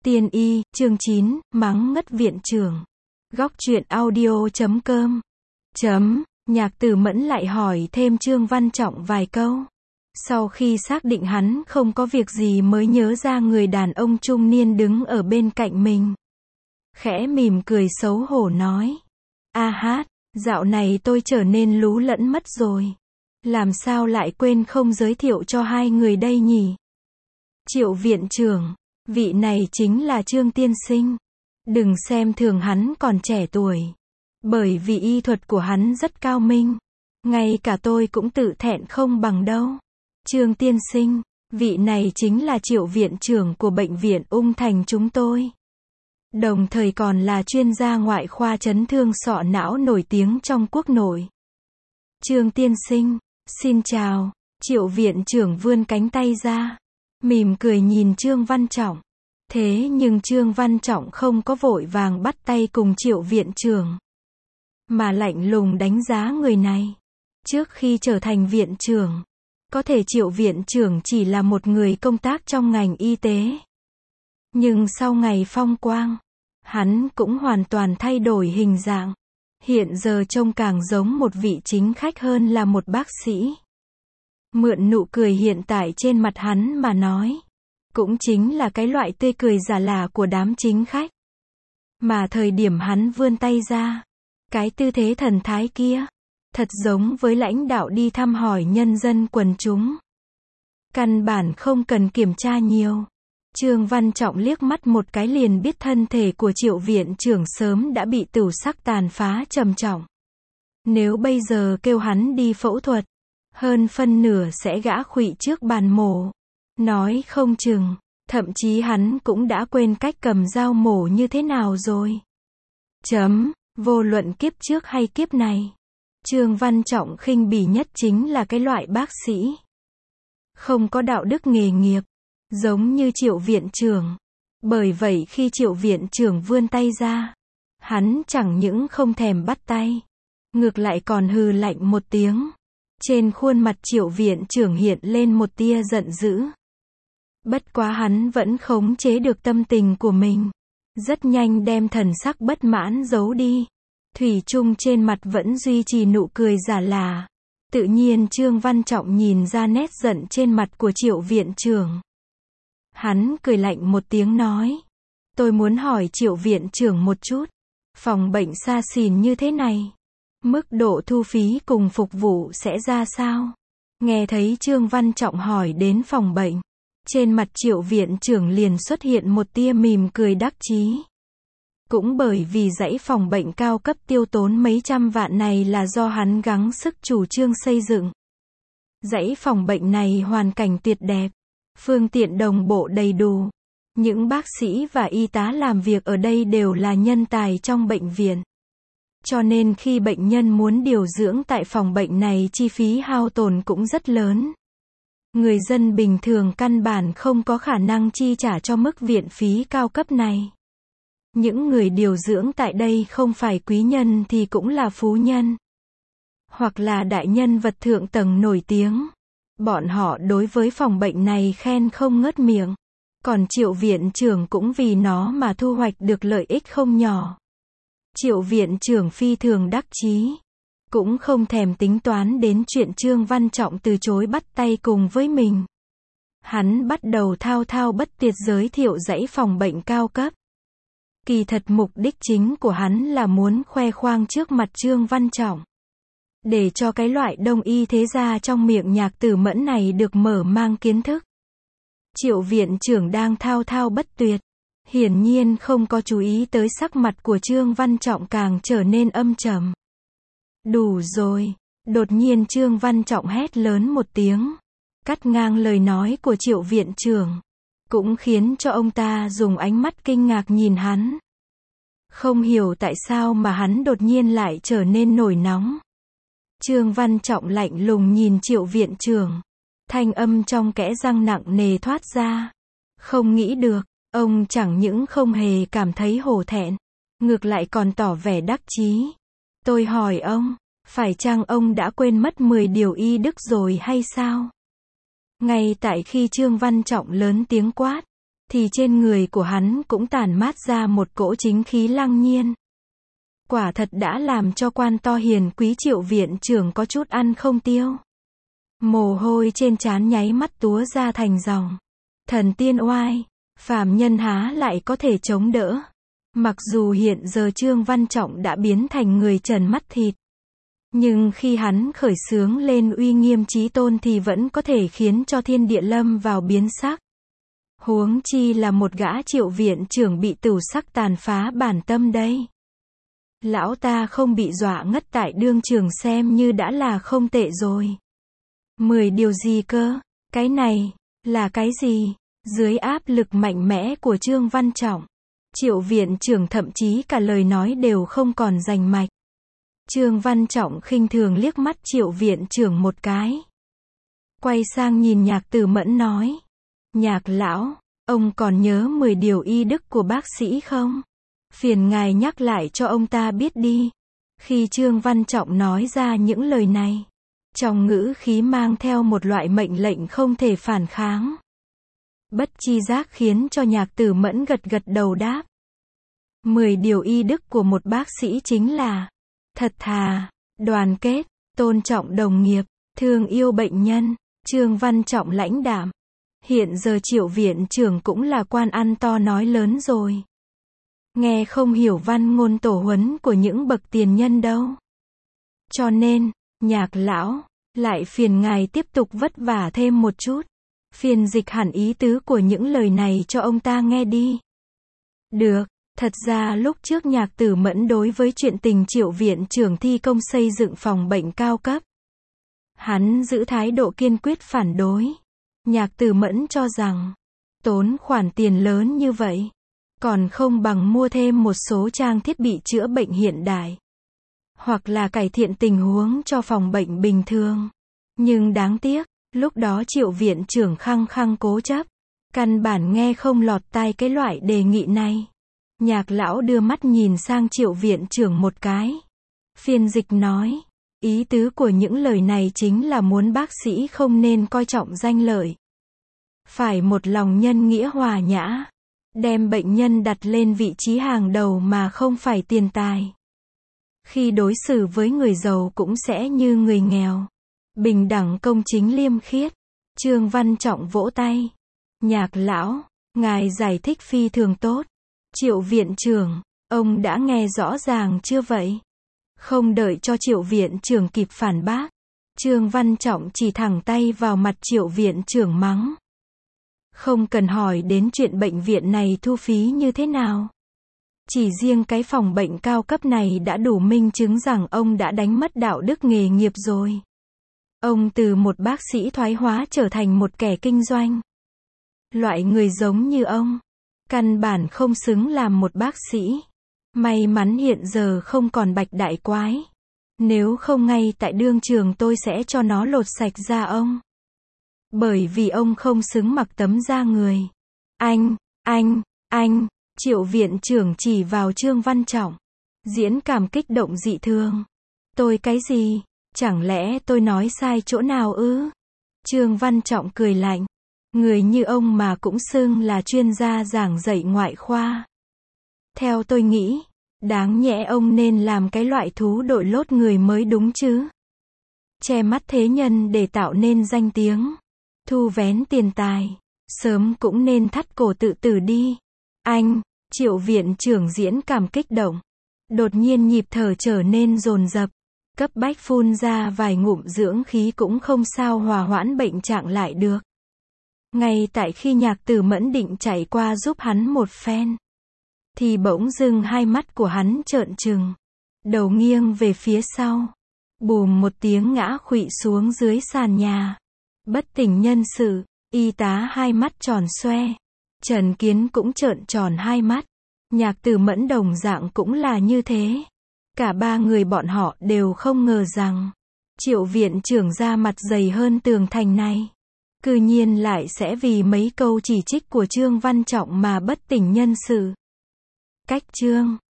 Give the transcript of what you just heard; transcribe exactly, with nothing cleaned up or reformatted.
Tiên y, chương chín, mắng ngất viện trưởng. Góc truyện audio chấm com. Chấm, Nhạc Tử Mẫn lại hỏi thêm Trương Văn Trọng vài câu. Sau khi xác định hắn không có việc gì mới nhớ ra người đàn ông trung niên đứng ở bên cạnh mình. Khẽ mỉm cười xấu hổ nói. A hát, dạo này tôi trở nên lú lẫn mất rồi. Làm sao lại quên không giới thiệu cho hai người đây nhỉ? Triệu viện trưởng, vị này chính là Trương tiên sinh. Đừng xem thường hắn còn trẻ tuổi. Bởi vì y thuật của hắn rất cao minh. Ngay cả tôi cũng tự thẹn không bằng đâu. Trương tiên sinh, vị này chính là Triệu viện trưởng của bệnh viện Ung Thành chúng tôi. Đồng thời còn là chuyên gia ngoại khoa chấn thương sọ não nổi tiếng trong quốc nội. Trương tiên sinh, xin chào. Triệu viện trưởng vươn cánh tay ra, mỉm cười nhìn Trương Văn Trọng. Thế nhưng Trương Văn Trọng không có vội vàng bắt tay cùng Triệu viện trưởng, mà lạnh lùng đánh giá người này. Trước khi trở thành viện trưởng, có thể Triệu viện trưởng chỉ là một người công tác trong ngành y tế. Nhưng sau ngày phong quang, hắn cũng hoàn toàn thay đổi hình dạng. Hiện giờ trông càng giống một vị chính khách hơn là một bác sĩ. Mượn nụ cười hiện tại trên mặt hắn mà nói, cũng chính là cái loại tươi cười giả lả của đám chính khách. Mà thời điểm hắn vươn tay ra, cái tư thế thần thái kia, thật giống với lãnh đạo đi thăm hỏi nhân dân quần chúng. Căn bản không cần kiểm tra nhiều. Trương Văn Trọng liếc mắt một cái liền biết thân thể của Triệu viện trưởng sớm đã bị tửu sắc tàn phá trầm trọng. Nếu bây giờ kêu hắn đi phẫu thuật, hơn phân nửa sẽ gã khuỵu trước bàn mổ. Nói không chừng, thậm chí hắn cũng đã quên cách cầm dao mổ như thế nào rồi. Chấm, vô luận kiếp trước hay kiếp này, Trương Văn Trọng khinh bỉ nhất chính là cái loại bác sĩ không có đạo đức nghề nghiệp, giống như Triệu viện trưởng. Bởi vậy khi Triệu viện trưởng vươn tay ra, hắn chẳng những không thèm bắt tay, ngược lại còn hừ lạnh một tiếng. Trên khuôn mặt Triệu viện trưởng hiện lên một tia giận dữ. Bất quá hắn vẫn khống chế được tâm tình của mình, rất nhanh đem thần sắc bất mãn giấu đi. Thủy chung trên mặt vẫn duy trì nụ cười giả lả. Tự nhiên Trương Văn Trọng nhìn ra nét giận trên mặt của Triệu viện trưởng. Hắn cười lạnh một tiếng nói. Tôi muốn hỏi Triệu viện trưởng một chút. Phòng bệnh xa xỉn như thế này, mức độ thu phí cùng phục vụ sẽ ra sao? Nghe thấy Trương Văn Trọng hỏi đến phòng bệnh, trên mặt Triệu viện trưởng liền xuất hiện một tia mỉm cười đắc chí. Cũng bởi vì dãy phòng bệnh cao cấp tiêu tốn mấy trăm vạn này là do hắn gắng sức chủ trương xây dựng. Dãy phòng bệnh này hoàn cảnh tuyệt đẹp, phương tiện đồng bộ đầy đủ. Những bác sĩ và y tá làm việc ở đây đều là nhân tài trong bệnh viện. Cho nên khi bệnh nhân muốn điều dưỡng tại phòng bệnh này chi phí hao tổn cũng rất lớn. Người dân bình thường căn bản không có khả năng chi trả cho mức viện phí cao cấp này. Những người điều dưỡng tại đây không phải quý nhân thì cũng là phú nhân, hoặc là đại nhân vật thượng tầng nổi tiếng. Bọn họ đối với phòng bệnh này khen không ngớt miệng. Còn Triệu viện trưởng cũng vì nó mà thu hoạch được lợi ích không nhỏ. Triệu viện trưởng phi thường đắc chí, cũng không thèm tính toán đến chuyện Trương Văn Trọng từ chối bắt tay cùng với mình. Hắn bắt đầu thao thao bất tuyệt giới thiệu dãy phòng bệnh cao cấp. Kỳ thật mục đích chính của hắn là muốn khoe khoang trước mặt Trương Văn Trọng, để cho cái loại đông y thế gia trong miệng Nhạc Tử Mẫn này được mở mang kiến thức. Triệu viện trưởng đang thao thao bất tuyệt, hiển nhiên không có chú ý tới sắc mặt của Trương Văn Trọng càng trở nên âm trầm. Đủ rồi, đột nhiên Trương Văn Trọng hét lớn một tiếng, cắt ngang lời nói của Triệu viện trưởng, cũng khiến cho ông ta dùng ánh mắt kinh ngạc nhìn hắn. Không hiểu tại sao mà hắn đột nhiên lại trở nên nổi nóng. Trương Văn Trọng lạnh lùng nhìn Triệu viện trưởng, thanh âm trong kẽ răng nặng nề thoát ra. Không nghĩ được, ông chẳng những không hề cảm thấy hổ thẹn, ngược lại còn tỏ vẻ đắc chí. Tôi hỏi ông, phải chăng ông đã quên mất mười điều y đức rồi hay sao? Ngay tại khi Trương Văn Trọng lớn tiếng quát, thì trên người của hắn cũng tản mát ra một cỗ chính khí lăng nhiên. Quả thật đã làm cho quan to hiền quý Triệu viện trưởng có chút ăn không tiêu. Mồ hôi trên trán nháy mắt túa ra thành dòng. Thần tiên oai, phàm nhân há lại có thể chống đỡ. Mặc dù hiện giờ Trương Văn Trọng đã biến thành người trần mắt thịt, nhưng khi hắn khởi xướng lên uy nghiêm chí tôn thì vẫn có thể khiến cho thiên địa lâm vào biến sắc. Huống chi là một gã Triệu viện trưởng bị tửu sắc tàn phá bản tâm đây. Lão ta không bị dọa ngất tại đương trường xem như đã là không tệ rồi. Mười điều gì cơ? Cái này, là cái gì? Dưới áp lực mạnh mẽ của Trương Văn Trọng, Triệu viện trưởng thậm chí cả lời nói đều không còn rành mạch. Trương Văn Trọng khinh thường liếc mắt Triệu viện trưởng một cái. Quay sang nhìn Nhạc Tử Mẫn nói. Nhạc lão, ông còn nhớ mười điều y đức của bác sĩ không? Phiền ngài nhắc lại cho ông ta biết đi. Khi Trương Văn Trọng nói ra những lời này, trong ngữ khí mang theo một loại mệnh lệnh không thể phản kháng. Bất chi giác khiến cho Nhạc Tử Mẫn gật gật đầu đáp. Mười điều y đức của một bác sĩ chính là thật thà, đoàn kết, tôn trọng đồng nghiệp, thương yêu bệnh nhân. Trương Văn Trọng lãnh đạm. Hiện giờ Triệu viện trưởng cũng là quan ăn to nói lớn rồi. Nghe không hiểu văn ngôn tổ huấn của những bậc tiền nhân đâu. Cho nên, Nhạc lão, lại phiền ngài tiếp tục vất vả thêm một chút. Phiền dịch hẳn ý tứ của những lời này cho ông ta nghe đi. Được, thật ra lúc trước Nhạc Tử Mẫn đối với chuyện tình Triệu viện trưởng thi công xây dựng phòng bệnh cao cấp, hắn giữ thái độ kiên quyết phản đối. Nhạc Tử Mẫn cho rằng, tốn khoản tiền lớn như vậy, còn không bằng mua thêm một số trang thiết bị chữa bệnh hiện đại, hoặc là cải thiện tình huống cho phòng bệnh bình thường. Nhưng đáng tiếc, lúc đó Triệu viện trưởng khăng khăng cố chấp, căn bản nghe không lọt tai cái loại đề nghị này. Nhạc lão đưa mắt nhìn sang Triệu viện trưởng một cái. Phiên dịch nói, ý tứ của những lời này chính là muốn bác sĩ không nên coi trọng danh lợi, phải một lòng nhân nghĩa hòa nhã, đem bệnh nhân đặt lên vị trí hàng đầu mà không phải tiền tài. Khi đối xử với người giàu cũng sẽ như người nghèo, bình đẳng công chính liêm khiết. Trương Văn Trọng vỗ tay. Nhạc lão, ngài giải thích phi thường tốt. Triệu viện trưởng, ông đã nghe rõ ràng chưa vậy? Không đợi cho Triệu viện trưởng kịp phản bác, Trương Văn Trọng chỉ thẳng tay vào mặt Triệu viện trưởng mắng. Không cần hỏi đến chuyện bệnh viện này thu phí như thế nào. Chỉ riêng cái phòng bệnh cao cấp này đã đủ minh chứng rằng ông đã đánh mất đạo đức nghề nghiệp rồi. Ông từ một bác sĩ thoái hóa trở thành một kẻ kinh doanh. Loại người giống như ông, căn bản không xứng làm một bác sĩ. May mắn hiện giờ không còn Bạch đại quái. Nếu không ngay tại đương trường tôi sẽ cho nó lột sạch da ông. Bởi vì ông không xứng mặc tấm da người. Anh, anh, anh, Triệu viện trưởng chỉ vào Trương Văn Trọng. Diễn cảm kích động dị thường. Tôi cái gì? Chẳng lẽ tôi nói sai chỗ nào ư? Trương Văn Trọng cười lạnh. Người như ông mà cũng xưng là chuyên gia giảng dạy ngoại khoa. Theo tôi nghĩ, đáng nhẽ ông nên làm cái loại thú đội lốt người mới đúng chứ. Che mắt thế nhân để tạo nên danh tiếng, thu vén tiền tài, sớm cũng nên thắt cổ tự tử đi. Anh, Triệu viện trưởng diễn cảm kích động. Đột nhiên nhịp thở trở nên dồn dập, cấp bách phun ra vài ngụm dưỡng khí cũng không sao hòa hoãn bệnh trạng lại được. Ngay tại khi Nhạc Tử Mẫn định chạy qua giúp hắn một phen, thì bỗng dưng hai mắt của hắn trợn trừng, đầu nghiêng về phía sau, bùm một tiếng ngã khuỵu xuống dưới sàn nhà. Bất tỉnh nhân sự, y tá hai mắt tròn xoe. Trần Kiến cũng trợn tròn hai mắt. Nhạc Tử Mẫn đồng dạng cũng là như thế. Cả ba người bọn họ đều không ngờ rằng Triệu viện trưởng ra mặt dày hơn tường thành này, cư nhiên lại sẽ vì mấy câu chỉ trích của Trương Văn Trọng mà bất tỉnh nhân sự. Cách chương